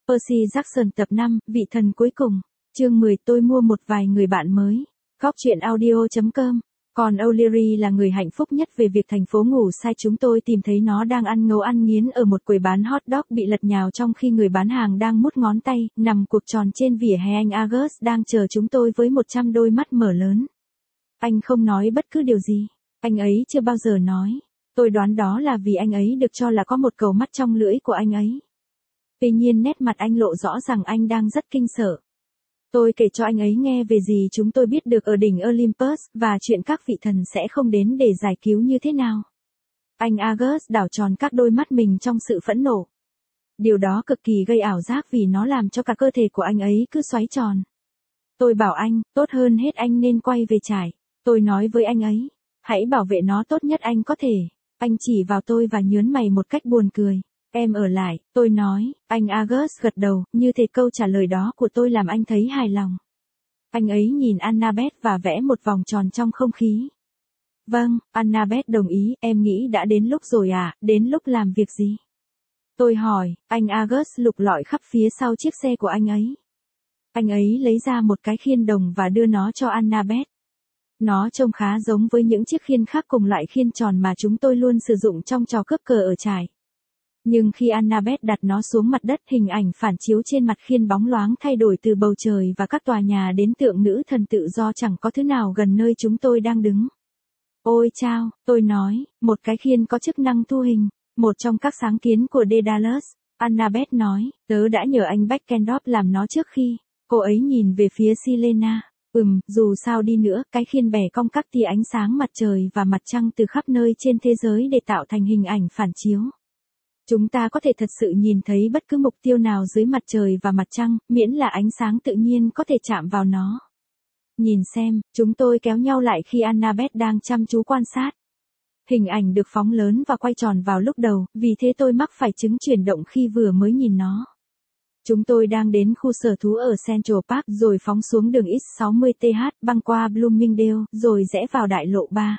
Percy Jackson tập 5, vị thần cuối cùng. Chương 10, tôi mua một vài người bạn mới. Góc truyện audio.com. Còn O'Leary là người hạnh phúc nhất về việc thành phố ngủ sai. Chúng tôi tìm thấy nó đang ăn ngấu ăn nghiến ở một quầy bán hot dog bị lật nhào trong khi người bán hàng đang mút ngón tay, nằm cuộc tròn trên vỉa hè. Anh August đang chờ chúng tôi với 100 đôi mắt mở lớn. Anh không nói bất cứ điều gì. Anh ấy chưa bao giờ nói. Tôi đoán đó là vì anh ấy được cho là có một cầu mắt trong lưỡi của anh ấy. Tuy nhiên nét mặt anh lộ rõ rằng anh đang rất kinh sợ. Tôi kể cho anh ấy nghe về gì chúng tôi biết được ở đỉnh Olympus, và chuyện các vị thần sẽ không đến để giải cứu như thế nào. Anh August đảo tròn các đôi mắt mình trong sự phẫn nộ. Điều đó cực kỳ gây ảo giác vì nó làm cho cả cơ thể của anh ấy cứ xoáy tròn. Tôi bảo anh, tốt hơn hết anh nên quay về trại. Tôi nói với anh ấy, hãy bảo vệ nó tốt nhất anh có thể. Anh chỉ vào tôi và nhớn mày một cách buồn cười. Em ở lại, tôi nói. Anh August gật đầu, như thể câu trả lời đó của tôi làm anh thấy hài lòng. Anh ấy nhìn Annabeth và vẽ một vòng tròn trong không khí. Vâng, Annabeth đồng ý, em nghĩ đã đến lúc rồi à, đến lúc làm việc gì? Tôi hỏi, anh August lục lọi khắp phía sau chiếc xe của anh ấy. Anh ấy lấy ra một cái khiên đồng và đưa nó cho Annabeth. Nó trông khá giống với những chiếc khiên khác cùng loại khiên tròn mà chúng tôi luôn sử dụng trong trò cướp cờ ở trại. Nhưng khi Annabeth đặt nó xuống mặt đất, hình ảnh phản chiếu trên mặt khiên bóng loáng thay đổi từ bầu trời và các tòa nhà đến tượng nữ thần tự do, chẳng có thứ nào gần nơi chúng tôi đang đứng. Ôi chao, tôi nói, một cái khiên có chức năng thu hình, một trong các sáng kiến của Daedalus. Annabeth nói, tớ đã nhờ anh Beckendorf làm nó trước khi. Cô ấy nhìn về phía Silena. Dù sao đi nữa, cái khiên bẻ cong các tia ánh sáng mặt trời và mặt trăng từ khắp nơi trên thế giới để tạo thành hình ảnh phản chiếu. Chúng ta có thể thật sự nhìn thấy bất cứ mục tiêu nào dưới mặt trời và mặt trăng, miễn là ánh sáng tự nhiên có thể chạm vào nó. Nhìn xem, chúng tôi kéo nhau lại khi Annabeth đang chăm chú quan sát. Hình ảnh được phóng lớn và quay tròn vào lúc đầu, vì thế tôi mắc phải chứng chuyển động khi vừa mới nhìn nó. Chúng tôi đang đến khu sở thú ở Central Park rồi phóng xuống đường X60TH, băng qua Bloomingdale, rồi rẽ vào đại lộ 3.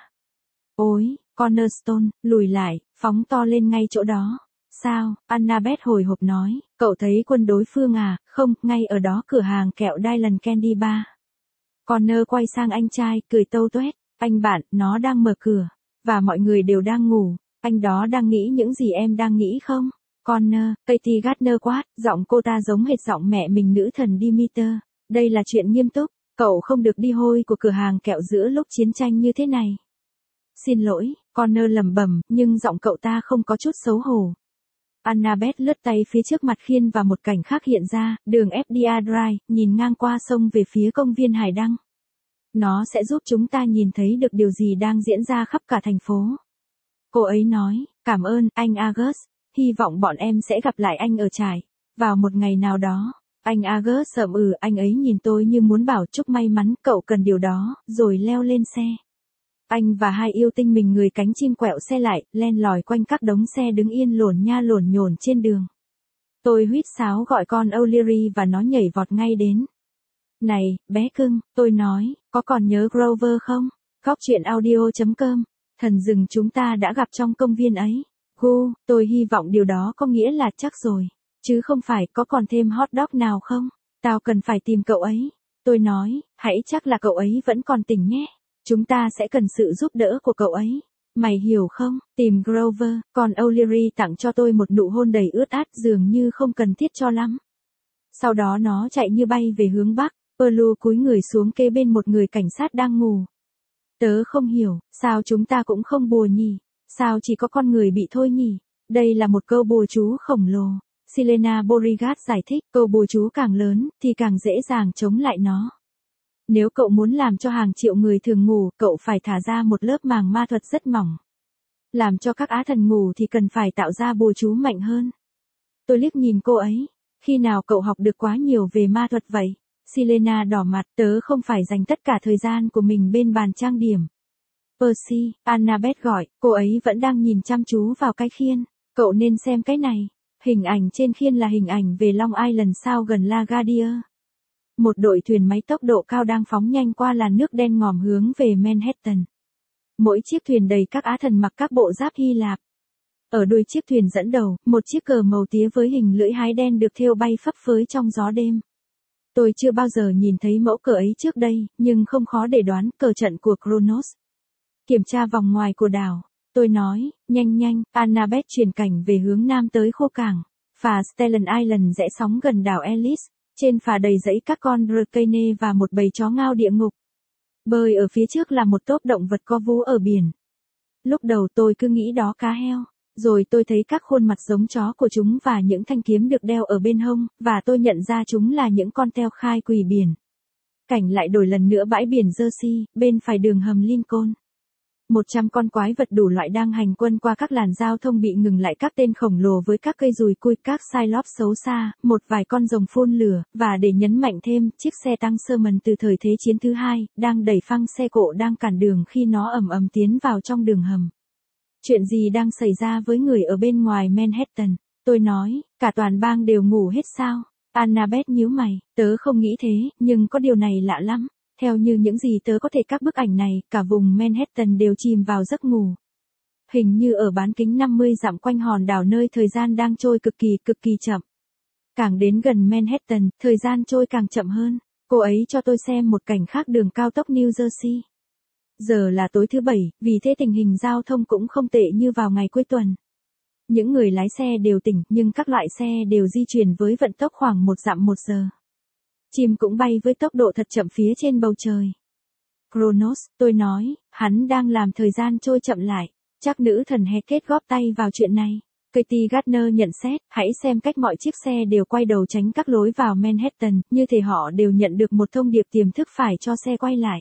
Ôi, Cornerstone, lùi lại, phóng to lên ngay chỗ đó. Sao? Annabeth hồi hộp nói, cậu thấy quân đối phương à? Không, ngay ở đó cửa hàng kẹo Dylan Candy Bar. Connor quay sang anh trai, cười tâu tuét, anh bạn, nó đang mở cửa, và mọi người đều đang ngủ, anh đó đang nghĩ những gì em đang nghĩ không? Connor, Katie Gardner quát, giọng cô ta giống hệt giọng mẹ mình nữ thần Demeter. Đây là chuyện nghiêm túc, cậu không được đi hôi của cửa hàng kẹo giữa lúc chiến tranh như thế này. Xin lỗi, Connor lẩm bẩm, nhưng giọng cậu ta không có chút xấu hổ. Annabeth lướt tay phía trước mặt khiên và một cảnh khác hiện ra, đường FDA Drive, nhìn ngang qua sông về phía công viên Hải Đăng. Nó sẽ giúp chúng ta nhìn thấy được điều gì đang diễn ra khắp cả thành phố. Cô ấy nói, cảm ơn, anh August, hy vọng bọn em sẽ gặp lại anh ở trại, vào một ngày nào đó. Anh August anh ấy nhìn tôi như muốn bảo chúc may mắn, cậu cần điều đó, rồi leo lên xe. Anh và hai yêu tinh mình người cánh chim quẹo xe lại, len lỏi quanh các đống xe đứng yên lổn nha lổn nhổn trên đường. Tôi huýt sáo gọi con O'Leary và nó nhảy vọt ngay đến. Này, bé cưng, tôi nói, có còn nhớ Grover không? Góc truyện audio.com. Thần rừng chúng ta đã gặp trong công viên ấy. Tôi hy vọng điều đó có nghĩa là chắc rồi. Chứ không phải có còn thêm hot dog nào không? Tao cần phải tìm cậu ấy. Tôi nói, hãy chắc là cậu ấy vẫn còn tỉnh nhé. Chúng ta sẽ cần sự giúp đỡ của cậu ấy. Mày hiểu không? Tìm Grover, còn O'Leary tặng cho tôi một nụ hôn đầy ướt át dường như không cần thiết cho lắm. Sau đó nó chạy như bay về hướng bắc, Perlu cúi người xuống kế bên một người cảnh sát đang ngủ. Tớ không hiểu, sao chúng ta cũng không bùa nhỉ? Sao chỉ có con người bị thôi nhỉ? Đây là một câu bùa chú khổng lồ. Silena Beauregard giải thích, câu bùa chú càng lớn, thì càng dễ dàng chống lại nó. Nếu cậu muốn làm cho hàng triệu người thường ngủ, cậu phải thả ra một lớp màng ma thuật rất mỏng. Làm cho các á thần ngủ thì cần phải tạo ra bùa chú mạnh hơn. Tôi liếc nhìn cô ấy. Khi nào cậu học được quá nhiều về ma thuật vậy? Silena đỏ mặt, tớ không phải dành tất cả thời gian của mình bên bàn trang điểm. Percy, Annabeth gọi, cô ấy vẫn đang nhìn chăm chú vào cái khiên. Cậu nên xem cái này. Hình ảnh trên khiên là hình ảnh về Long Island sao gần LaGuardia. Một đội thuyền máy tốc độ cao đang phóng nhanh qua làn nước đen ngòm hướng về Manhattan. Mỗi chiếc thuyền đầy các á thần mặc các bộ giáp Hy Lạp. Ở đuôi chiếc thuyền dẫn đầu, một chiếc cờ màu tía với hình lưỡi hái đen được thêu bay phấp phới trong gió đêm. Tôi chưa bao giờ nhìn thấy mẫu cờ ấy trước đây, nhưng không khó để đoán cờ trận của Kronos. Kiểm tra vòng ngoài của đảo. Tôi nói, nhanh nhanh, Annabeth chuyển cảnh về hướng nam tới khô cảng. Phà Stellan Island rẽ sóng gần đảo Ellis. Trên phà đầy dẫy các con Rukane và một bầy chó ngao địa ngục. Bơi ở phía trước là một tốp động vật co vú ở biển. Lúc đầu tôi cứ nghĩ đó cá heo. Rồi tôi thấy các khuôn mặt giống chó của chúng và những thanh kiếm được đeo ở bên hông, và tôi nhận ra chúng là những con teo khai quỷ biển. Cảnh lại đổi lần nữa bãi biển Jersey, bên phải đường hầm Lincoln. 100 con quái vật đủ loại đang hành quân qua các làn giao thông bị ngừng lại, các tên khổng lồ với các cây dùi cui, các Cyclops xấu xa, một vài con rồng phun lửa, và để nhấn mạnh thêm, chiếc xe tăng Sherman từ thời Thế chiến thứ hai, đang đẩy phăng xe cộ đang cản đường khi nó ầm ầm tiến vào trong đường hầm. Chuyện gì đang xảy ra với người ở bên ngoài Manhattan? Tôi nói, cả toàn bang đều ngủ hết sao? Annabeth nhíu mày, tớ không nghĩ thế, nhưng có điều này lạ lắm. Theo như những gì tớ có thể các bức ảnh này, cả vùng Manhattan đều chìm vào giấc ngủ. Hình như ở bán kính 50 dặm quanh hòn đảo nơi thời gian đang trôi cực kỳ chậm. Càng đến gần Manhattan, thời gian trôi càng chậm hơn. Cô ấy cho tôi xem một cảnh khác đường cao tốc New Jersey. Giờ là tối thứ Bảy, vì thế tình hình giao thông cũng không tệ như vào ngày cuối tuần. Những người lái xe đều tỉnh, nhưng các loại xe đều di chuyển với vận tốc khoảng 1 dặm một giờ. Chim cũng bay với tốc độ thật chậm phía trên bầu trời. Kronos, tôi nói, hắn đang làm thời gian trôi chậm lại. Chắc nữ thần Hecate góp tay vào chuyện này. Katie Gardner nhận xét, hãy xem cách mọi chiếc xe đều quay đầu tránh các lối vào Manhattan, như thể họ đều nhận được một thông điệp tiềm thức phải cho xe quay lại.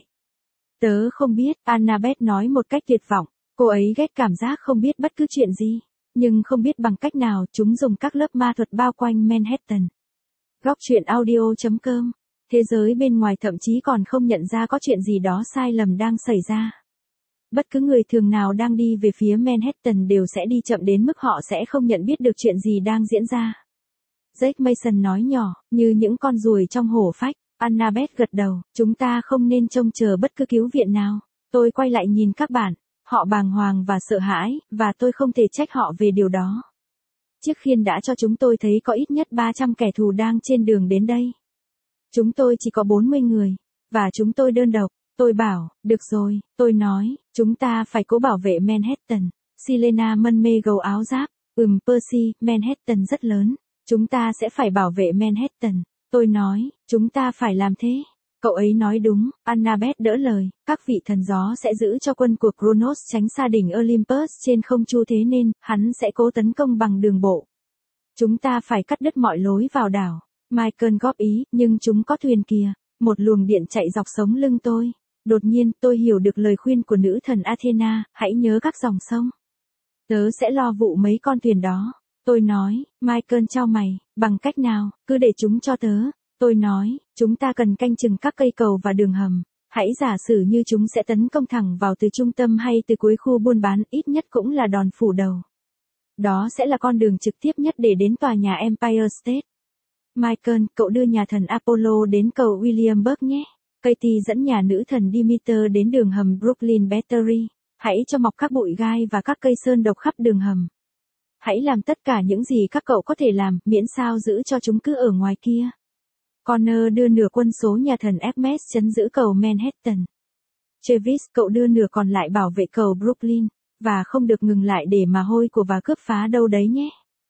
Tớ không biết, Annabeth nói một cách tuyệt vọng. Cô ấy ghét cảm giác không biết bất cứ chuyện gì. Nhưng không biết bằng cách nào chúng dùng các lớp ma thuật bao quanh Manhattan. Góc truyện audio.com. Thế giới bên ngoài thậm chí còn không nhận ra có chuyện gì đó sai lầm đang xảy ra. Bất cứ người thường nào đang đi về phía Manhattan đều sẽ đi chậm đến mức họ sẽ không nhận biết được chuyện gì đang diễn ra. Jake Mason nói nhỏ, như những con ruồi trong hổ phách. Annabeth gật đầu, chúng ta không nên trông chờ bất cứ cứu viện nào. Tôi quay lại nhìn các bạn, họ bàng hoàng và sợ hãi, và tôi không thể trách họ về điều đó. Chiếc khiên đã cho chúng tôi thấy có ít nhất 300 kẻ thù đang trên đường đến đây. Chúng tôi chỉ có 40 người, và chúng tôi đơn độc. Tôi bảo, được rồi, tôi nói, chúng ta phải cố bảo vệ Manhattan. Selena mân mê gầu áo giáp, Percy, Manhattan rất lớn. Chúng ta sẽ phải bảo vệ Manhattan. Tôi nói, chúng ta phải làm thế. Cậu ấy nói đúng, Annabeth đỡ lời, các vị thần gió sẽ giữ cho quân của Kronos tránh xa đỉnh Olympus trên không chu, thế nên, hắn sẽ cố tấn công bằng đường bộ. Chúng ta phải cắt đứt mọi lối vào đảo. Michael góp ý, nhưng chúng có thuyền kìa. Một luồng điện chạy dọc sống lưng tôi. Đột nhiên, tôi hiểu được lời khuyên của nữ thần Athena, hãy nhớ các dòng sông. Tớ sẽ lo vụ mấy con thuyền đó. Tôi nói, Michael chau mày, bằng cách nào, cứ để chúng cho tớ. Tôi nói, chúng ta cần canh chừng các cây cầu và đường hầm. Hãy giả sử như chúng sẽ tấn công thẳng vào từ trung tâm hay từ cuối khu buôn bán, ít nhất cũng là đòn phủ đầu. Đó sẽ là con đường trực tiếp nhất để đến tòa nhà Empire State. Michael, cậu đưa nhà thần Apollo đến cầu Williamsburg nhé. Katie dẫn nhà nữ thần Demeter đến đường hầm Brooklyn Battery. Hãy cho mọc các bụi gai và các cây sơn độc khắp đường hầm. Hãy làm tất cả những gì các cậu có thể làm, miễn sao giữ cho chúng cứ ở ngoài kia. Connor đưa nửa quân số nhà thần Hermes trấn giữ cầu Manhattan. Travis, cậu đưa nửa còn lại bảo vệ cầu Brooklyn, và không được ngừng lại để mà hôi của và cướp phá đâu đấy nhé.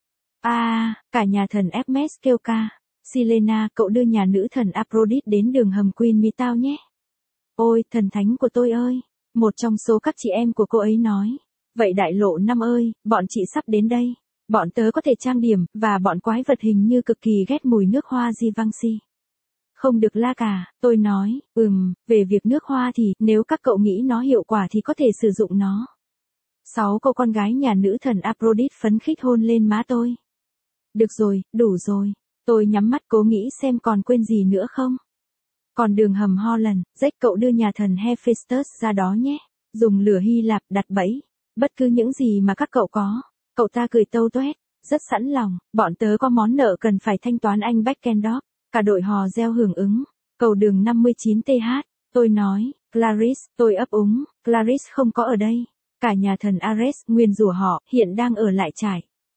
Cả nhà thần Hermes kêu ca. Selena, cậu đưa nhà nữ thần Aphrodite đến đường hầm Queen Mithao nhé. Ôi, thần thánh của tôi ơi! Một trong số các chị em của cô ấy nói. Vậy đại lộ 5 ơi, bọn chị sắp đến đây. Bọn tớ có thể trang điểm, và bọn quái vật hình như cực kỳ ghét mùi nước hoa Givenchy. Không được la cả, tôi nói, về việc nước hoa thì, nếu các cậu nghĩ nó hiệu quả thì có thể sử dụng nó. 6 cô con gái nhà nữ thần Aphrodite phấn khích hôn lên má tôi. Được rồi, đủ rồi. Tôi nhắm mắt cố nghĩ xem còn quên gì nữa không. Còn đường hầm Holland, Jack cậu đưa nhà thần Hephaestus ra đó nhé. Dùng lửa Hy Lạp đặt bẫy. Bất cứ những gì mà các cậu có. Cậu ta cười tâu tuét, rất sẵn lòng, bọn tớ có món nợ cần phải thanh toán anh Beckendorf. Cả đội hò reo hưởng ứng. Cầu đường 59TH, tôi nói, Clarice, tôi ấp úng, Clarice không có ở đây. Cả nhà thần Ares, nguyền rủa họ, hiện đang ở lại trại.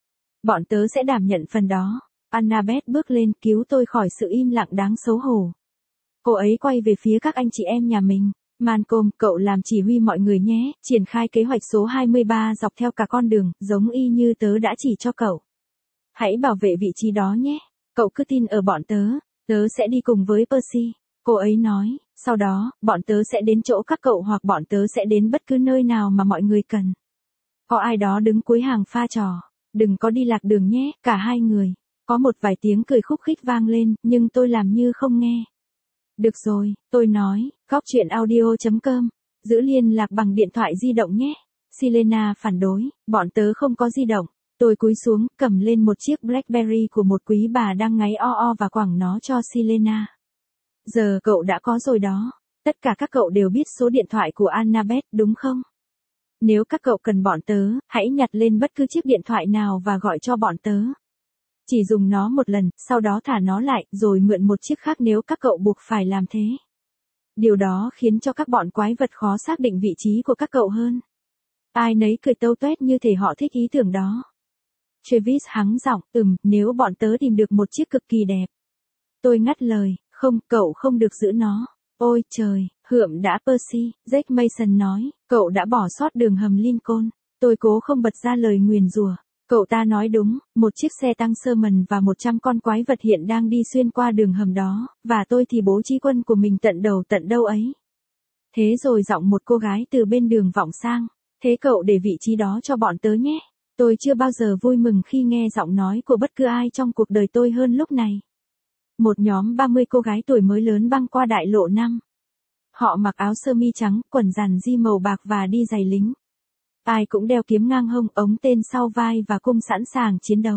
Bọn tớ sẽ đảm nhận phần đó. Annabeth bước lên cứu tôi khỏi sự im lặng đáng xấu hổ. Cô ấy quay về phía các anh chị em nhà mình. Malcolm, cậu làm chỉ huy mọi người nhé, triển khai kế hoạch số 23 dọc theo cả con đường, giống y như tớ đã chỉ cho cậu. Hãy bảo vệ vị trí đó nhé. Cậu cứ tin ở bọn tớ sẽ đi cùng với Percy. Cô ấy nói, sau đó, bọn tớ sẽ đến chỗ các cậu hoặc bọn tớ sẽ đến bất cứ nơi nào mà mọi người cần. Có ai đó đứng cuối hàng pha trò. Đừng có đi lạc đường nhé, cả hai người. Có một vài tiếng cười khúc khích vang lên, nhưng tôi làm như không nghe. Được rồi, tôi nói, góc chuyện audio.com. Giữ liên lạc bằng điện thoại di động nhé. Selena phản đối, bọn tớ không có di động. Tôi cúi xuống, cầm lên một chiếc Blackberry của một quý bà đang ngáy o và quẳng nó cho Selena. Giờ cậu đã có rồi đó. Tất cả các cậu đều biết số điện thoại của Annabeth, đúng không? Nếu các cậu cần bọn tớ, hãy nhặt lên bất cứ chiếc điện thoại nào và gọi cho bọn tớ. Chỉ dùng nó một lần, sau đó thả nó lại, rồi mượn một chiếc khác nếu các cậu buộc phải làm thế. Điều đó khiến cho các bọn quái vật khó xác định vị trí của các cậu hơn. Ai nấy cười tâu tuét như thể họ thích ý tưởng đó. Travis hắng giọng, nếu bọn tớ tìm được một chiếc cực kỳ đẹp. Tôi ngắt lời, không, cậu không được giữ nó. Ôi trời, hượm đã Percy, Jack Mason nói, cậu đã bỏ sót đường hầm Lincoln. Tôi cố không bật ra lời nguyền rủa. Cậu ta nói đúng, một chiếc xe tăng Sherman và 100 con quái vật hiện đang đi xuyên qua đường hầm đó, và tôi thì bố trí quân của mình tận đầu tận đâu ấy. Thế rồi giọng một cô gái từ bên đường vọng sang, thế cậu để vị trí đó cho bọn tớ nhé. Tôi chưa bao giờ vui mừng khi nghe giọng nói của bất cứ ai trong cuộc đời tôi hơn lúc này. Một nhóm 30 cô gái tuổi mới lớn băng qua đại lộ 5. Họ mặc áo sơ mi trắng, quần giàn di màu bạc và đi giày lính. Ai cũng đeo kiếm ngang hông, ống tên sau vai và cung sẵn sàng chiến đấu.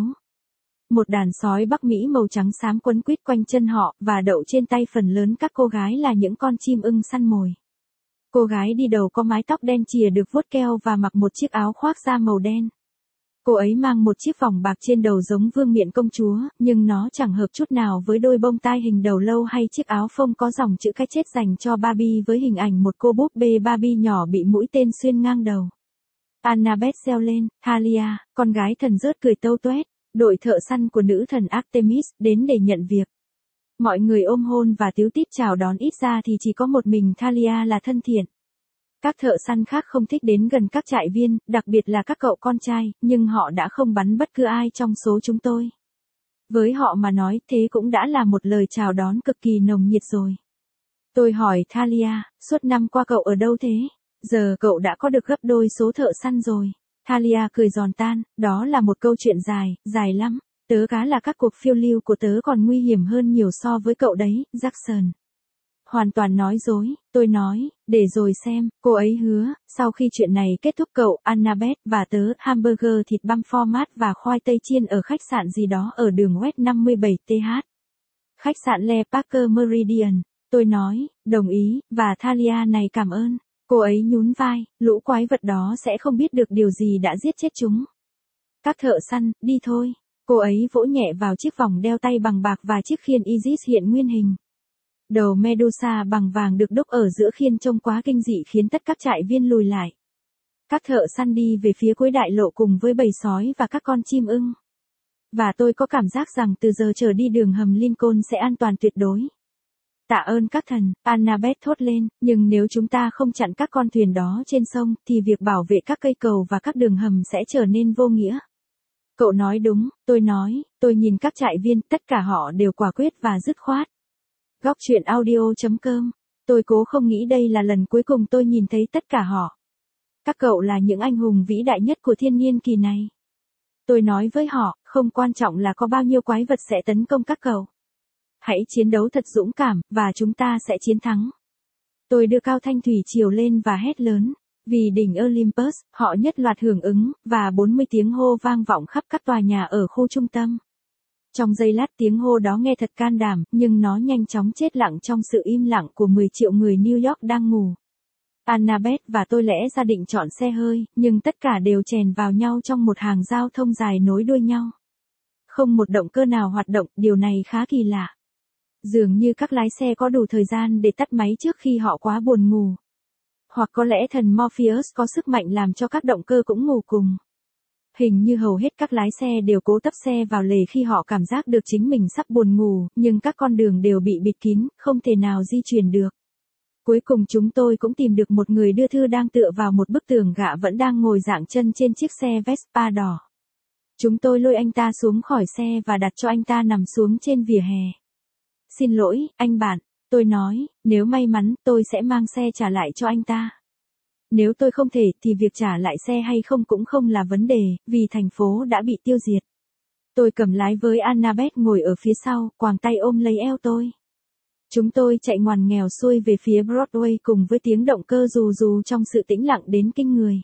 Một đàn sói Bắc Mỹ màu trắng xám quấn quýt quanh chân họ, và đậu trên tay phần lớn các cô gái là những con chim ưng săn mồi. Cô gái đi đầu có mái tóc đen chìa được vuốt keo và mặc một chiếc áo khoác da màu đen. Cô ấy mang một chiếc vòng bạc trên đầu giống vương miện công chúa, nhưng nó chẳng hợp chút nào với đôi bông tai hình đầu lâu hay chiếc áo phông có dòng chữ cái chết dành cho Barbie với hình ảnh một cô búp bê Barbie nhỏ bị mũi tên xuyên ngang đầu. Annabeth reo lên, Thalia, con gái thần rớt cười tâu tuét, đội thợ săn của nữ thần Artemis, đến để nhận việc. Mọi người ôm hôn và tíu tít chào đón, ít ra thì chỉ có một mình Thalia là thân thiện. Các thợ săn khác không thích đến gần các trại viên, đặc biệt là các cậu con trai, nhưng họ đã không bắn bất cứ ai trong số chúng tôi. Với họ mà nói, thế cũng đã là một lời chào đón cực kỳ nồng nhiệt rồi. Tôi hỏi Thalia, suốt năm qua cậu ở đâu thế? Giờ cậu đã có được gấp đôi số thợ săn rồi. Thalia cười giòn tan, đó là một câu chuyện dài, dài lắm. Tớ cá là các cuộc phiêu lưu của tớ còn nguy hiểm hơn nhiều so với cậu đấy, Jackson. Hoàn toàn nói dối, tôi nói, để rồi xem, cô ấy hứa, sau khi chuyện này kết thúc cậu, Annabeth và tớ, hamburger thịt băm format và khoai tây chiên ở khách sạn gì đó ở đường West 57TH. Khách sạn Le Parker Meridian. Tôi nói, đồng ý, và Thalia này cảm ơn. Cô ấy nhún vai, lũ quái vật đó sẽ không biết được điều gì đã giết chết chúng. Các thợ săn, đi thôi. Cô ấy vỗ nhẹ vào chiếc vòng đeo tay bằng bạc và chiếc khiên Isis hiện nguyên hình. Đầu Medusa bằng vàng được đúc ở giữa khiên trông quá kinh dị khiến tất các trại viên lùi lại. Các thợ săn đi về phía cuối đại lộ cùng với bầy sói và các con chim ưng. Và tôi có cảm giác rằng từ giờ trở đi đường hầm Lincoln sẽ an toàn tuyệt đối. Tạ ơn các thần, Annabeth thốt lên, nhưng nếu chúng ta không chặn các con thuyền đó trên sông, thì việc bảo vệ các cây cầu và các đường hầm sẽ trở nên vô nghĩa. Cậu nói đúng, tôi nói, tôi nhìn các trại viên, tất cả họ đều quả quyết và dứt khoát. Góc chuyện audio.com. Tôi cố không nghĩ đây là lần cuối cùng tôi nhìn thấy tất cả họ. Các cậu là những anh hùng vĩ đại nhất của thiên niên kỳ này. Tôi nói với họ, không quan trọng là có bao nhiêu quái vật sẽ tấn công các cậu. Hãy chiến đấu thật dũng cảm, và chúng ta sẽ chiến thắng. Tôi đưa cao thanh thủy triều lên và hét lớn. Vì đỉnh Olympus, họ nhất loạt hưởng ứng, và 40 tiếng hô vang vọng khắp các tòa nhà ở khu trung tâm. Trong giây lát tiếng hô đó nghe thật can đảm, nhưng nó nhanh chóng chết lặng trong sự im lặng của 10 triệu người New York đang ngủ. Annabeth và tôi lẽ ra định chọn xe hơi, nhưng tất cả đều chèn vào nhau trong một hàng giao thông dài nối đuôi nhau. Không một động cơ nào hoạt động, điều này khá kỳ lạ. Dường như các lái xe có đủ thời gian để tắt máy trước khi họ quá buồn ngủ. Hoặc có lẽ thần Morpheus có sức mạnh làm cho các động cơ cũng ngủ cùng. Hình như hầu hết các lái xe đều cố tấp xe vào lề khi họ cảm giác được chính mình sắp buồn ngủ, nhưng các con đường đều bị bịt kín, không thể nào di chuyển được. Cuối cùng chúng tôi cũng tìm được một người đưa thư đang tựa vào một bức tường, gã vẫn đang ngồi dạng chân trên chiếc xe Vespa đỏ. Chúng tôi lôi anh ta xuống khỏi xe và đặt cho anh ta nằm xuống trên vỉa hè. Xin lỗi, anh bạn, tôi nói, nếu may mắn tôi sẽ mang xe trả lại cho anh ta. Nếu tôi không thể thì việc trả lại xe hay không cũng không là vấn đề, vì thành phố đã bị tiêu diệt. Tôi cầm lái với Annabeth ngồi ở phía sau, quàng tay ôm lấy eo tôi. Chúng tôi chạy ngoằn nghèo xuôi về phía Broadway cùng với tiếng động cơ rù rù trong sự tĩnh lặng đến kinh người.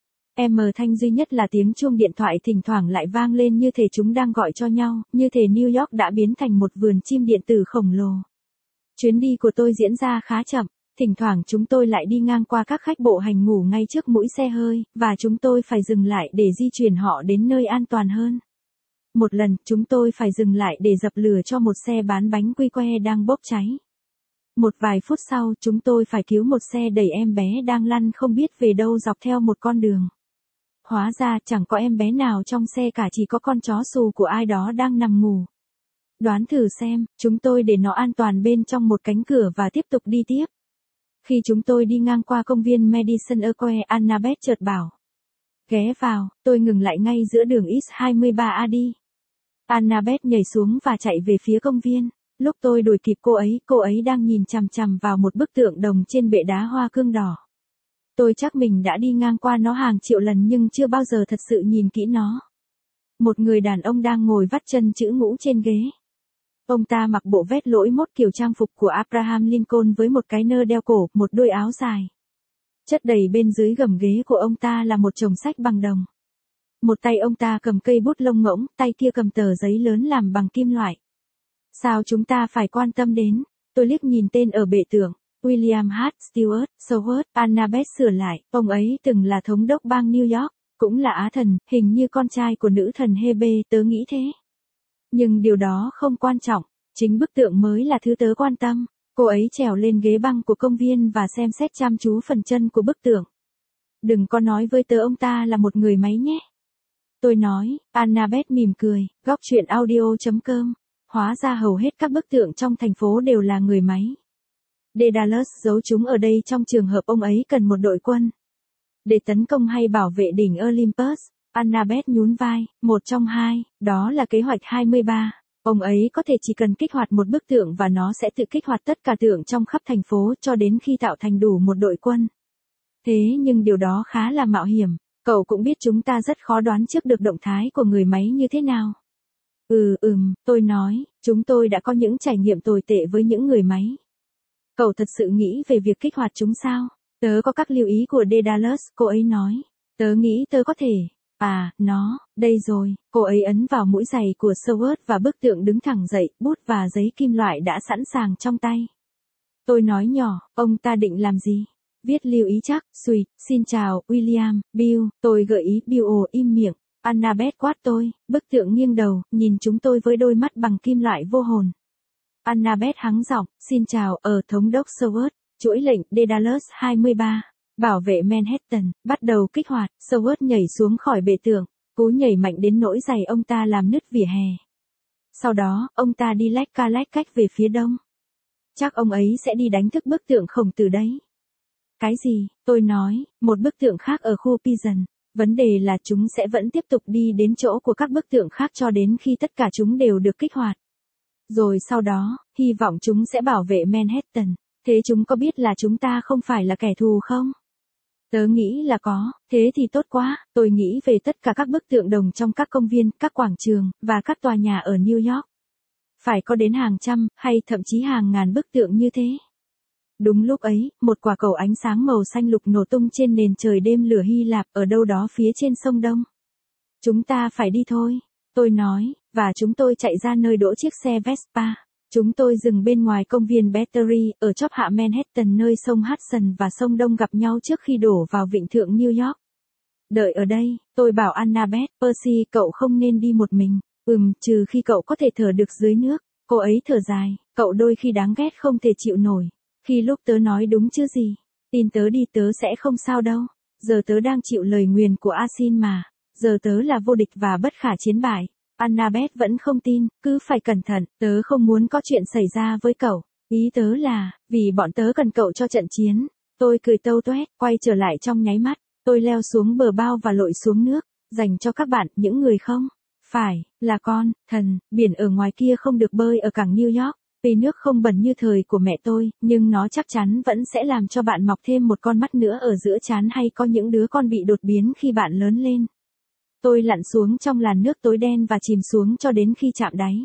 Thanh duy nhất là tiếng chuông điện thoại thỉnh thoảng lại vang lên như thể chúng đang gọi cho nhau, như thể New York đã biến thành một vườn chim điện tử khổng lồ. Chuyến đi của tôi diễn ra khá chậm, thỉnh thoảng chúng tôi lại đi ngang qua các khách bộ hành ngủ ngay trước mũi xe hơi, và chúng tôi phải dừng lại để di chuyển họ đến nơi an toàn hơn. Một lần, chúng tôi phải dừng lại để dập lửa cho một xe bán bánh quy que đang bốc cháy. Một vài phút sau, chúng tôi phải cứu một xe đẩy em bé đang lăn không biết về đâu dọc theo một con đường. Hóa ra chẳng có em bé nào trong xe cả, chỉ có con chó xù của ai đó đang nằm ngủ. Đoán thử xem, chúng tôi để nó an toàn bên trong một cánh cửa và tiếp tục đi tiếp. Khi chúng tôi đi ngang qua công viên Madison Square, Annabeth chợt bảo. Ghé vào, tôi ngừng lại ngay giữa đường X23A đi. Annabeth nhảy xuống và chạy về phía công viên. Lúc tôi đuổi kịp cô ấy đang nhìn chằm chằm vào một bức tượng đồng trên bệ đá hoa cương đỏ. Tôi chắc mình đã đi ngang qua nó hàng triệu lần nhưng chưa bao giờ thật sự nhìn kỹ nó. Một người đàn ông đang ngồi vắt chân chữ ngũ trên ghế. Ông ta mặc bộ vest lỗi mốt kiểu trang phục của Abraham Lincoln với một cái nơ đeo cổ, một đôi áo dài. Chất đầy bên dưới gầm ghế của ông ta là một chồng sách bằng đồng. Một tay ông ta cầm cây bút lông ngỗng, tay kia cầm tờ giấy lớn làm bằng kim loại. Sao chúng ta phải quan tâm đến? Tôi liếc nhìn tên ở bệ tượng. William H. Stewart, Soward, Annabeth sửa lại, ông ấy từng là thống đốc bang New York, cũng là Á thần, hình như con trai của nữ thần Hebe, tớ nghĩ thế. Nhưng điều đó không quan trọng, chính bức tượng mới là thứ tớ quan tâm. Cô ấy trèo lên ghế băng của công viên và xem xét chăm chú phần chân của bức tượng. Đừng có nói với tớ ông ta là một người máy nhé. Tôi nói, Annabeth mỉm cười, góc chuyện audio.com. Hóa ra hầu hết các bức tượng trong thành phố đều là người máy. Daedalus giấu chúng ở đây trong trường hợp ông ấy cần một đội quân. Để tấn công hay bảo vệ đỉnh Olympus, Annabeth nhún vai, một trong hai, đó là kế hoạch 23. Ông ấy có thể chỉ cần kích hoạt một bức tượng và nó sẽ tự kích hoạt tất cả tượng trong khắp thành phố cho đến khi tạo thành đủ một đội quân. Thế nhưng điều đó khá là mạo hiểm, cậu cũng biết chúng ta rất khó đoán trước được động thái của người máy như thế nào. Tôi nói, chúng tôi đã có những trải nghiệm tồi tệ với những người máy. Cậu thật sự nghĩ về việc kích hoạt chúng sao? Tớ có các lưu ý của Daedalus, cô ấy nói. Tớ nghĩ tớ có thể. Đây rồi, cô ấy ấn vào mũi giày của Soward và bức tượng đứng thẳng dậy, bút và giấy kim loại đã sẵn sàng trong tay. Tôi nói nhỏ, ông ta định làm gì? Viết lưu ý chắc, xin chào, William, Bill, tôi gợi ý Bill im miệng. Annabeth quát tôi, bức tượng nghiêng đầu, nhìn chúng tôi với đôi mắt bằng kim loại vô hồn. Annabeth hắng giọng, xin chào, thống đốc Soward, chuỗi lệnh Daedalus 23. Bảo vệ Manhattan, bắt đầu kích hoạt, Soward nhảy xuống khỏi bệ tượng, cú nhảy mạnh đến nỗi giày ông ta làm nứt vỉa hè. Sau đó, ông ta đi lách cách về phía đông. Chắc ông ấy sẽ đi đánh thức bức tượng khổng tử đấy. Cái gì? Tôi nói, một bức tượng khác ở khu Pigeon. Vấn đề là chúng sẽ vẫn tiếp tục đi đến chỗ của các bức tượng khác cho đến khi tất cả chúng đều được kích hoạt. Rồi sau đó, hy vọng chúng sẽ bảo vệ Manhattan. Thế chúng có biết là chúng ta không phải là kẻ thù không? Tớ nghĩ là có, thế thì tốt quá. Tôi nghĩ về tất cả các bức tượng đồng trong các công viên, các quảng trường, và các tòa nhà ở New York. Phải có đến hàng trăm, hay thậm chí hàng ngàn bức tượng như thế. Đúng lúc ấy, một quả cầu ánh sáng màu xanh lục nổ tung trên nền trời đêm lửa Hy Lạp ở đâu đó phía trên sông Đông. Chúng ta phải đi thôi, tôi nói, và chúng tôi chạy ra nơi đỗ chiếc xe Vespa. Chúng tôi dừng bên ngoài công viên Battery, ở chóp hạ Manhattan nơi sông Hudson và sông Đông gặp nhau trước khi đổ vào vịnh thượng New York. Đợi ở đây, tôi bảo Annabeth, Percy, cậu không nên đi một mình. Trừ khi cậu có thể thở được dưới nước. Cô ấy thở dài, cậu đôi khi đáng ghét không thể chịu nổi. Khi lúc tớ nói đúng chứ gì. Tin tớ đi, tớ sẽ không sao đâu. Giờ tớ đang chịu lời nguyền của Asin mà. Giờ tớ là vô địch và bất khả chiến bại. Annabeth vẫn không tin, cứ phải cẩn thận, tớ không muốn có chuyện xảy ra với cậu. Ý tớ là, vì bọn tớ cần cậu cho trận chiến. Tôi cười tâu tuét, quay trở lại trong nháy mắt. Tôi leo xuống bờ bao và lội xuống nước. Dành cho các bạn, những người không phải là con, thần, biển ở ngoài kia không được bơi ở cảng New York. Vì nước không bẩn như thời của mẹ tôi, nhưng nó chắc chắn vẫn sẽ làm cho bạn mọc thêm một con mắt nữa ở giữa trán hay có những đứa con bị đột biến khi bạn lớn lên. Tôi lặn xuống trong làn nước tối đen và chìm xuống cho đến khi chạm đáy.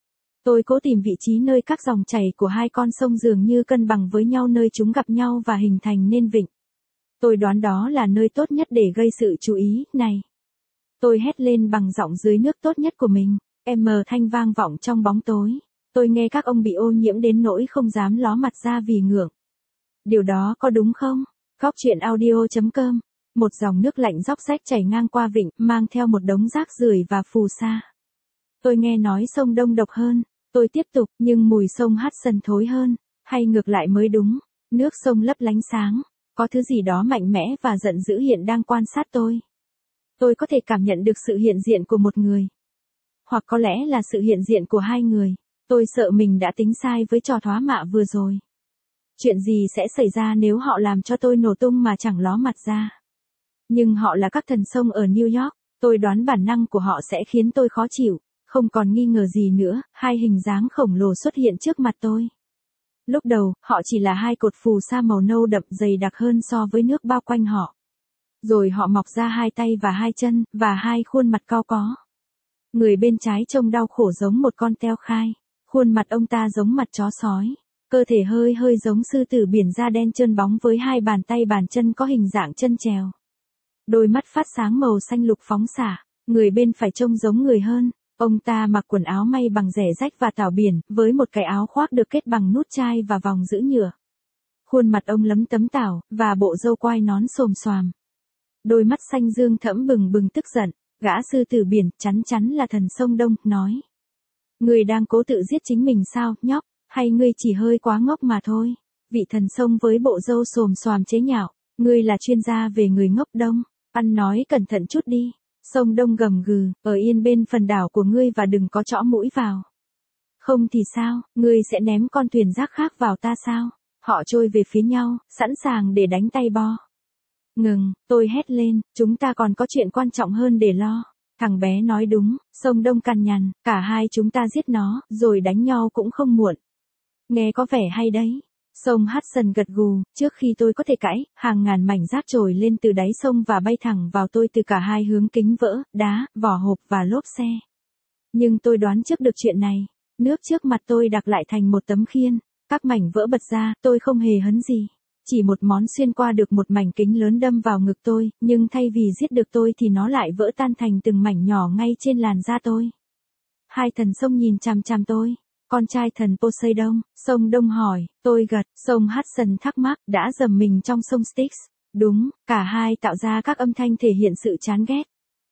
Tôi cố tìm vị trí nơi các dòng chảy của hai con sông dường như cân bằng với nhau, nơi chúng gặp nhau và hình thành nên vịnh. Tôi đoán đó là nơi tốt nhất để gây sự chú ý, này. Tôi hét lên bằng giọng dưới nước tốt nhất của mình, thanh vang vọng trong bóng tối. Tôi nghe các ông bị ô nhiễm đến nỗi không dám ló mặt ra vì ngượng. Điều đó có đúng không? Góc truyện audio.com. Một dòng nước lạnh róc rách chảy ngang qua vịnh, mang theo một đống rác rưởi và phù sa. Tôi nghe nói sông Đông độc hơn. Tôi tiếp tục, nhưng mùi sông Hudson thối hơn. Hay ngược lại mới đúng. Nước sông lấp lánh sáng. Có thứ gì đó mạnh mẽ và giận dữ hiện đang quan sát tôi. Tôi có thể cảm nhận được sự hiện diện của một người. Hoặc có lẽ là sự hiện diện của hai người. Tôi sợ mình đã tính sai với trò thoá mạ vừa rồi. Chuyện gì sẽ xảy ra nếu họ làm cho tôi nổ tung mà chẳng ló mặt ra? Nhưng họ là các thần sông ở New York, tôi đoán bản năng của họ sẽ khiến tôi khó chịu. Không còn nghi ngờ gì nữa, hai hình dáng khổng lồ xuất hiện trước mặt tôi. Lúc đầu, họ chỉ là hai cột phù sa màu nâu đậm dày đặc hơn so với nước bao quanh họ. Rồi họ mọc ra hai tay và hai chân, và hai khuôn mặt cau có. Người bên trái trông đau khổ giống một con teo khai. Khuôn mặt ông ta giống mặt chó sói. Cơ thể hơi hơi giống sư tử biển da đen trơn bóng với hai bàn tay bàn chân có hình dạng chân chèo. Đôi mắt phát sáng màu xanh lục phóng xạ. Người bên phải trông giống người hơn. Ông ta mặc quần áo may bằng rẻ rách và tảo biển, với một cái áo khoác được kết bằng nút chai và vòng giữ nhựa. Khuôn mặt ông lấm tấm tảo, và bộ râu quai nón xồm xoàm. Đôi mắt xanh dương thẫm bừng bừng tức giận. Gã sư tử biển, chắn chắn là thần sông Đông, nói. Ngươi đang cố tự giết chính mình sao, nhóc, hay ngươi chỉ hơi quá ngốc mà thôi? Vị thần sông với bộ râu xồm xoàm chế nhạo, ngươi là chuyên gia về người ngốc Đông, ăn nói cẩn thận chút đi. Sông Đông gầm gừ, ở yên bên phần đảo của ngươi và đừng có chõ mũi vào. Không thì sao, ngươi sẽ ném con thuyền rác khác vào ta sao? Họ trôi về phía nhau, sẵn sàng để đánh tay bo. Ngừng, tôi hét lên, chúng ta còn có chuyện quan trọng hơn để lo. Thằng bé nói đúng, sông Đông cằn nhằn, cả hai chúng ta giết nó, rồi đánh nhau cũng không muộn. Nghe có vẻ hay đấy. Sông Hudson gật gù, trước khi tôi có thể cãi, hàng ngàn mảnh rác trồi lên từ đáy sông và bay thẳng vào tôi từ cả hai hướng, kính vỡ, đá, vỏ hộp và lốp xe. Nhưng tôi đoán trước được chuyện này. Nước trước mặt tôi đặc lại thành một tấm khiên. Các mảnh vỡ bật ra, tôi không hề hấn gì. Chỉ một món xuyên qua được một mảnh kính lớn đâm vào ngực tôi, nhưng thay vì giết được tôi thì nó lại vỡ tan thành từng mảnh nhỏ ngay trên làn da tôi. Hai thần sông nhìn chằm chằm tôi. Con trai thần Poseidon, sông Đông hỏi, tôi gật, sông Hudson thắc mắc, đã dầm mình trong sông Styx. Đúng, cả hai tạo ra các âm thanh thể hiện sự chán ghét.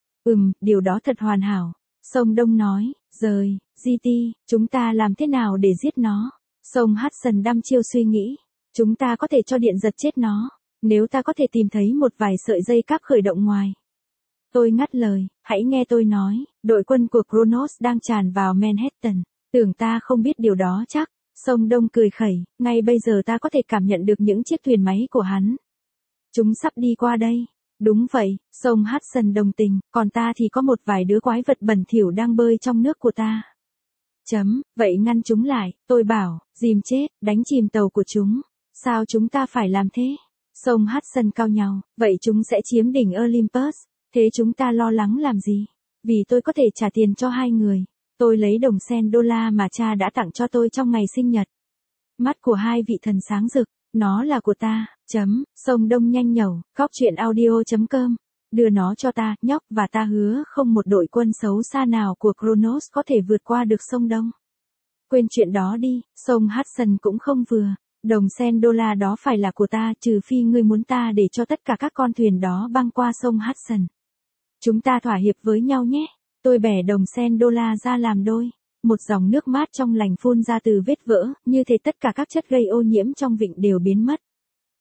Điều đó thật hoàn hảo. Sông Đông nói, rời, GT, chúng ta làm thế nào để giết nó? Sông Hudson đăm chiêu suy nghĩ. Chúng ta có thể cho điện giật chết nó, nếu ta có thể tìm thấy một vài sợi dây cáp khởi động ngoài. Tôi ngắt lời, hãy nghe tôi nói, đội quân của Kronos đang tràn vào Manhattan. Tưởng ta không biết điều đó chắc. Sông Đông cười khẩy, ngay bây giờ ta có thể cảm nhận được những chiếc thuyền máy của hắn. Chúng sắp đi qua đây. Đúng vậy, sông Hudson đồng tình, còn ta thì có một vài đứa quái vật bẩn thỉu đang bơi trong nước của ta. Vậy ngăn chúng lại, tôi bảo, dìm chết, đánh chìm tàu của chúng. Sao chúng ta phải làm thế? Sông Hudson cao nhau, vậy chúng sẽ chiếm đỉnh Olympus. Thế chúng ta lo lắng làm gì? Vì tôi có thể trả tiền cho hai người. Tôi lấy đồng sen đô la mà cha đã tặng cho tôi trong ngày sinh nhật. Mắt của hai vị thần sáng rực, nó là của ta. Sông Đông nhanh nhẩu, góc truyện audio.com. Đưa nó cho ta, nhóc, và ta hứa không một đội quân xấu xa nào của Kronos có thể vượt qua được sông Đông. Quên chuyện đó đi, sông Hudson cũng không vừa. Đồng sen đô la đó phải là của ta, trừ phi ngươi muốn ta để cho tất cả các con thuyền đó băng qua sông Hudson. Chúng ta thỏa hiệp với nhau nhé. Tôi bẻ đồng sen đô la ra làm đôi. Một dòng nước mát trong lành phun ra từ vết vỡ, như thể tất cả các chất gây ô nhiễm trong vịnh đều biến mất.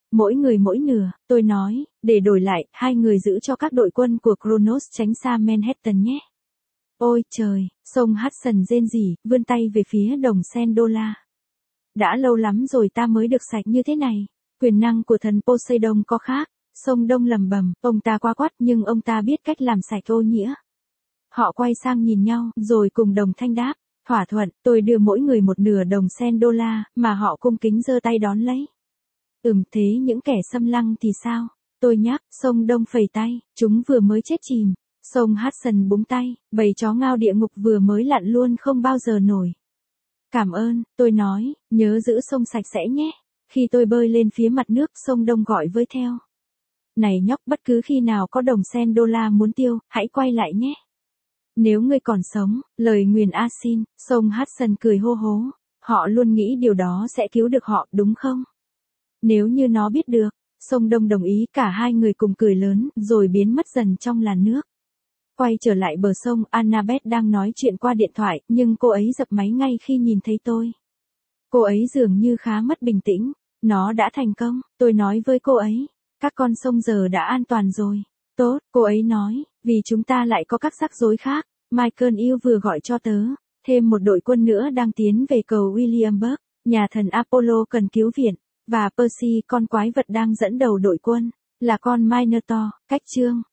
Mỗi người mỗi nửa, tôi nói, để đổi lại, hai người giữ cho các đội quân của Kronos tránh xa Manhattan nhé. Ôi trời, sông Hudson rên rỉ, vươn tay về phía đồng sen đô la. Đã lâu lắm rồi ta mới được sạch như thế này. Quyền năng của thần Poseidon có khác. Sông Đông lầm bầm, ông ta quá quát nhưng ông ta biết cách làm sạch ô nhiễm. Họ quay sang nhìn nhau, rồi cùng đồng thanh đáp. Thỏa thuận, tôi đưa mỗi người một nửa đồng sen đô la, mà họ cung kính giơ tay đón lấy. Thế những kẻ xâm lăng thì sao? Tôi nhắc, sông Đông phẩy tay, chúng vừa mới chết chìm. Sông Hudson búng tay, bầy chó ngao địa ngục vừa mới lặn luôn không bao giờ nổi. Cảm ơn, tôi nói, nhớ giữ sông sạch sẽ nhé. Khi tôi bơi lên phía mặt nước, sông Đông gọi với theo. Này nhóc, bất cứ khi nào có đồng sen đô la muốn tiêu, hãy quay lại nhé. Nếu ngươi còn sống, lời nguyền A xin, sông Hudson cười hô hố. Họ luôn nghĩ điều đó sẽ cứu được họ, đúng không? Nếu như nó biết được, sông Đông đồng ý, cả hai người cùng cười lớn, rồi biến mất dần trong làn nước. Quay trở lại bờ sông, Annabeth đang nói chuyện qua điện thoại, nhưng cô ấy dập máy ngay khi nhìn thấy tôi. Cô ấy dường như khá mất bình tĩnh. Nó đã thành công, tôi nói với cô ấy. Các con sông giờ đã an toàn rồi. Tốt, cô ấy nói, vì chúng ta lại có các rắc rối khác. Michael yêu vừa gọi cho tớ. Thêm một đội quân nữa đang tiến về cầu Williamsburg. Nhà thần Apollo cần cứu viện. Và Percy, con quái vật đang dẫn đầu đội quân, là con Minotaur, cách chương.